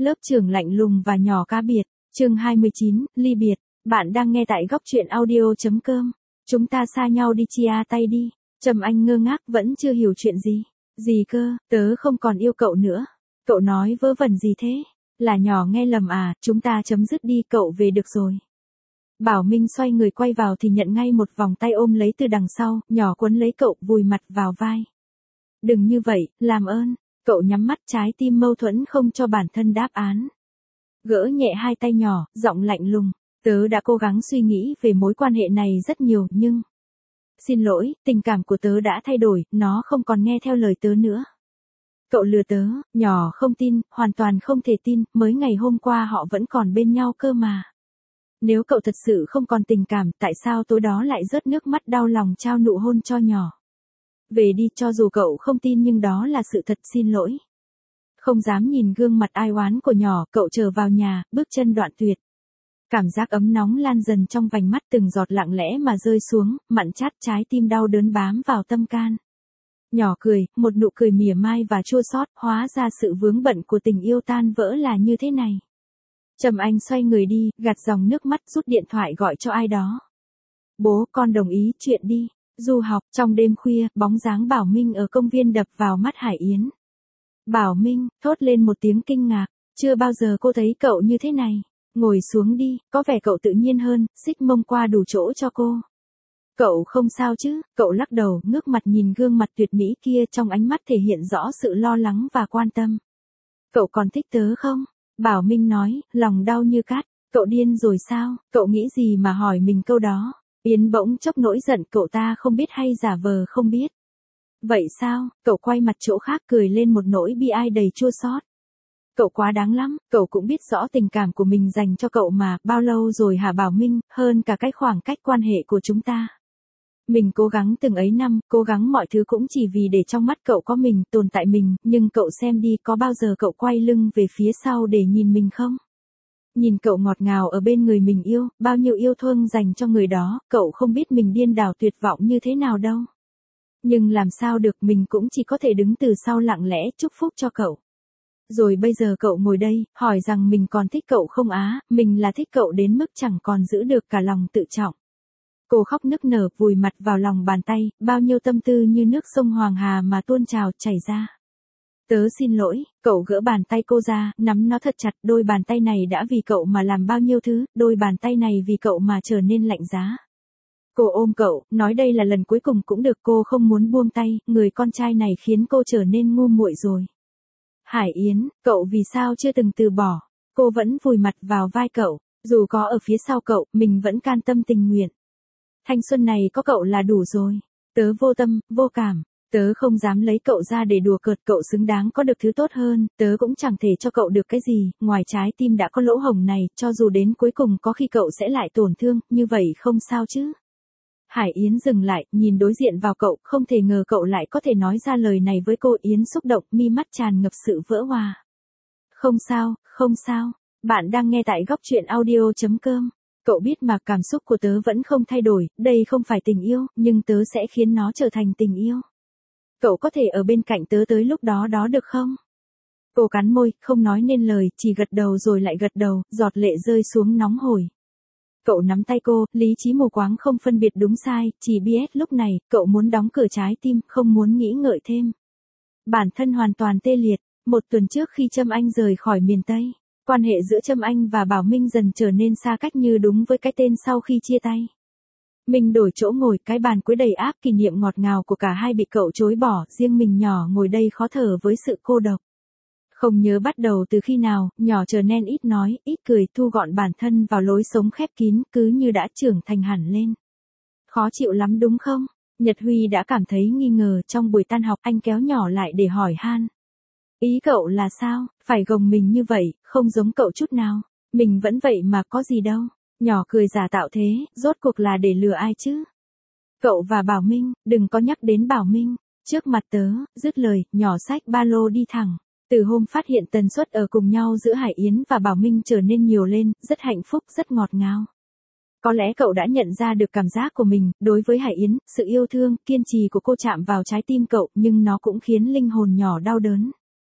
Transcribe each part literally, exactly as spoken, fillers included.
Lớp trưởng lạnh lùng và nhỏ cá biệt. Chương hai mươi chín, ly biệt. Bạn đang nghe tại góc truyện audio.com. Chúng ta xa nhau đi chia tay đi. Trầm Anh ngơ ngác vẫn chưa hiểu chuyện gì. Gì cơ, tớ không còn yêu cậu nữa. Cậu nói vớ vẩn gì thế? Là nhỏ nghe lầm à, chúng ta chấm dứt đi, cậu về được rồi. Bảo Minh xoay người quay vào thì nhận ngay một vòng tay ôm lấy từ đằng sau, nhỏ quấn lấy cậu vùi mặt vào vai. Đừng như vậy, làm ơn. Cậu nhắm mắt, trái tim mâu thuẫn không cho bản thân đáp án. Gỡ nhẹ hai tay nhỏ, giọng lạnh lùng. Tớ đã cố gắng suy nghĩ về mối quan hệ này rất nhiều nhưng... Xin lỗi, tình cảm của tớ đã thay đổi, nó không còn nghe theo lời tớ nữa. Cậu lừa tớ, nhỏ không tin, hoàn toàn không thể tin, mới ngày hôm qua họ vẫn còn bên nhau cơ mà. Nếu cậu thật sự không còn tình cảm, tại sao tối đó lại rớt nước mắt đau lòng trao nụ hôn cho nhỏ? Về đi, cho dù cậu không tin nhưng đó là sự thật, xin lỗi. Không dám nhìn gương mặt ai oán của nhỏ, cậu trở vào nhà, bước chân đoạn tuyệt. Cảm giác ấm nóng lan dần trong vành mắt, từng giọt lặng lẽ mà rơi xuống, mặn chát, trái tim đau đớn bám vào tâm can. Nhỏ cười, một nụ cười mỉa mai và chua xót, hóa ra sự vướng bận của tình yêu tan vỡ là như thế này. Trầm Anh xoay người đi, gạt dòng nước mắt, rút điện thoại gọi cho ai đó. Bố, con đồng ý chuyện đi. Du học. Trong đêm khuya, bóng dáng Bảo Minh ở công viên đập vào mắt Hải Yến. Bảo Minh, thốt lên một tiếng kinh ngạc. Chưa bao giờ cô thấy cậu như thế này. Ngồi xuống đi, có vẻ cậu tự nhiên hơn, xích mông qua đủ chỗ cho cô. Cậu không sao chứ? Cậu lắc đầu, ngước mặt nhìn gương mặt tuyệt mỹ kia, trong ánh mắt thể hiện rõ sự lo lắng và quan tâm. Cậu còn thích tớ không? Bảo Minh nói, lòng đau như cát. Cậu điên rồi sao? Cậu nghĩ gì mà hỏi mình câu đó? Yến bỗng chốc nỗi giận, cậu ta không biết hay giả vờ không biết. Vậy sao? Cậu quay mặt chỗ khác, cười lên một nỗi bi ai đầy chua xót. Cậu quá đáng lắm, cậu cũng biết rõ tình cảm của mình dành cho cậu mà, bao lâu rồi hả Bảo Minh, hơn cả cái khoảng cách quan hệ của chúng ta. Mình cố gắng từng ấy năm, cố gắng mọi thứ cũng chỉ vì để trong mắt cậu có mình, tồn tại mình, nhưng cậu xem đi, có bao giờ cậu quay lưng về phía sau để nhìn mình không? Nhìn cậu ngọt ngào ở bên người mình yêu, bao nhiêu yêu thương dành cho người đó, cậu không biết mình điên đảo tuyệt vọng như thế nào đâu. Nhưng làm sao được, mình cũng chỉ có thể đứng từ sau lặng lẽ chúc phúc cho cậu. Rồi bây giờ cậu ngồi đây, hỏi rằng mình còn thích cậu không á, mình là thích cậu đến mức chẳng còn giữ được cả lòng tự trọng. Cô khóc nức nở, vùi mặt vào lòng bàn tay, bao nhiêu tâm tư như nước sông Hoàng Hà mà tuôn trào chảy ra. Tớ xin lỗi, cậu gỡ bàn tay cô ra, nắm nó thật chặt, đôi bàn tay này đã vì cậu mà làm bao nhiêu thứ, đôi bàn tay này vì cậu mà trở nên lạnh giá. Cô ôm cậu, nói đây là lần cuối cùng cũng được, cô không muốn buông tay, người con trai này khiến cô trở nên ngu muội rồi. Hải Yến, cậu vì sao chưa từng từ bỏ? Cô vẫn vùi mặt vào vai cậu, dù có ở phía sau cậu, mình vẫn can tâm tình nguyện. Thanh xuân này có cậu là đủ rồi. Tớ vô tâm, vô cảm. Tớ không dám lấy cậu ra để đùa cợt, cậu xứng đáng có được thứ tốt hơn, tớ cũng chẳng thể cho cậu được cái gì, ngoài trái tim đã có lỗ hổng này, cho dù đến cuối cùng có khi cậu sẽ lại tổn thương, như vậy không sao chứ. Hải Yến dừng lại, nhìn đối diện vào cậu, không thể ngờ cậu lại có thể nói ra lời này với cô. Yến xúc động, mi mắt tràn ngập sự vỡ hòa. Không sao, không sao, bạn đang nghe tại góc truyện audio.com. Cậu biết mà, cảm xúc của tớ vẫn không thay đổi, đây không phải tình yêu, nhưng tớ sẽ khiến nó trở thành tình yêu. Cậu có thể ở bên cạnh tớ tới lúc đó đó được không? Cô cắn môi, không nói nên lời, chỉ gật đầu rồi lại gật đầu, giọt lệ rơi xuống nóng hổi. Cậu nắm tay cô, lý trí mù quáng không phân biệt đúng sai, chỉ biết lúc này, cậu muốn đóng cửa trái tim, không muốn nghĩ ngợi thêm. Bản thân hoàn toàn tê liệt, một tuần trước khi Trâm Anh rời khỏi miền Tây, quan hệ giữa Trâm Anh và Bảo Minh dần trở nên xa cách như đúng với cái tên sau khi chia tay. Mình đổi chỗ ngồi, cái bàn cuối đầy áp kỷ niệm ngọt ngào của cả hai bị cậu chối bỏ, riêng mình nhỏ ngồi đây khó thở với sự cô độc. Không nhớ bắt đầu từ khi nào, nhỏ trở nên ít nói, ít cười, thu gọn bản thân vào lối sống khép kín, cứ như đã trưởng thành hẳn lên. Khó chịu lắm đúng không? Nhật Huy đã cảm thấy nghi ngờ, trong buổi tan học anh kéo nhỏ lại để hỏi han. Ý cậu là sao, phải gồng mình như vậy, không giống cậu chút nào. Mình vẫn vậy mà có gì đâu. Nhỏ cười giả tạo thế, rốt cuộc là để lừa ai chứ? Cậu và Bảo Minh, đừng có nhắc đến Bảo Minh. Trước mặt tớ, dứt lời, nhỏ xách ba lô đi thẳng. Từ hôm phát hiện tần suất ở cùng nhau giữa Hải Yến và Bảo Minh trở nên nhiều lên, rất hạnh phúc, rất ngọt ngào. Có lẽ cậu đã nhận ra được cảm giác của mình, đối với Hải Yến, sự yêu thương, kiên trì của cô chạm vào trái tim cậu, nhưng nó cũng khiến linh hồn nhỏ đau đớn.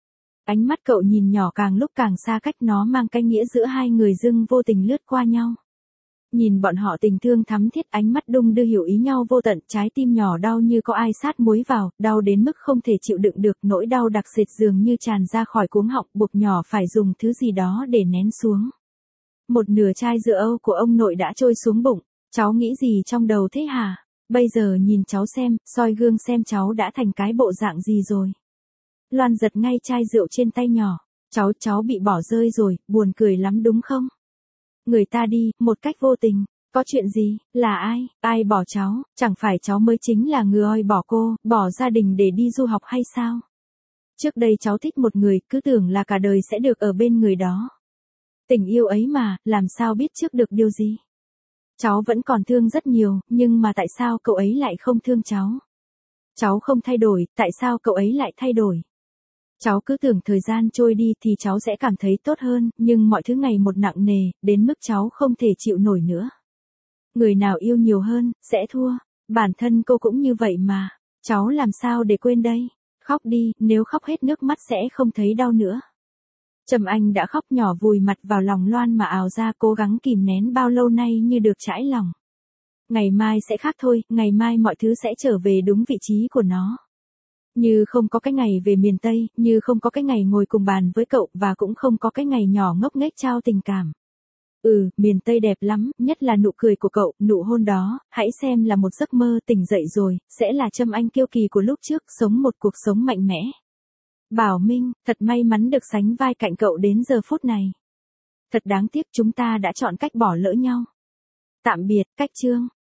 Ánh mắt cậu nhìn nhỏ càng lúc càng xa cách, nó mang cái nghĩa giữa hai người dưng vô tình lướt qua nhau. Nhìn bọn họ tình thương thắm thiết, ánh mắt đung đưa hiểu ý nhau vô tận, trái tim nhỏ đau như có ai sát muối vào, đau đến mức không thể chịu đựng được, nỗi đau đặc sệt dường như tràn ra khỏi cuống họng, buộc nhỏ phải dùng thứ gì đó để nén xuống. Một nửa chai rượu của ông nội đã trôi xuống bụng, cháu nghĩ gì trong đầu thế hả? Bây giờ nhìn cháu xem, soi gương xem cháu đã thành cái bộ dạng gì rồi. Loan giật ngay chai rượu trên tay nhỏ, cháu cháu bị bỏ rơi rồi, buồn cười lắm đúng không? Người ta đi, một cách vô tình, có chuyện gì, là ai, ai bỏ cháu, chẳng phải cháu mới chính là người bỏ cô, bỏ gia đình để đi du học hay sao? Trước đây cháu thích một người, cứ tưởng là cả đời sẽ được ở bên người đó. Tình yêu ấy mà, làm sao biết trước được điều gì? Cháu vẫn còn thương rất nhiều, nhưng mà tại sao cậu ấy lại không thương cháu? Cháu không thay đổi, tại sao cậu ấy lại thay đổi? Cháu cứ tưởng thời gian trôi đi thì cháu sẽ cảm thấy tốt hơn, nhưng mọi thứ ngày một nặng nề, đến mức cháu không thể chịu nổi nữa. Người nào yêu nhiều hơn, sẽ thua. Bản thân cô cũng như vậy mà. Cháu làm sao để quên đây? Khóc đi, nếu khóc hết nước mắt sẽ không thấy đau nữa. Trầm Anh đã khóc nhỏ vùi mặt vào lòng Loan mà ào ra, cố gắng kìm nén bao lâu nay như được trải lòng. Ngày mai sẽ khác thôi, ngày mai mọi thứ sẽ trở về đúng vị trí của nó. Như không có cái ngày về miền Tây, như không có cái ngày ngồi cùng bàn với cậu, và cũng không có cái ngày nhỏ ngốc nghếch trao tình cảm. Ừ, miền Tây đẹp lắm, nhất là nụ cười của cậu, nụ hôn đó, hãy xem là một giấc mơ, tỉnh dậy rồi, sẽ là Trâm Anh kiêu kỳ của lúc trước, sống một cuộc sống mạnh mẽ. Bảo Minh, thật may mắn được sánh vai cạnh cậu đến giờ phút này. Thật đáng tiếc chúng ta đã chọn cách bỏ lỡ nhau. Tạm biệt, Cách Chương.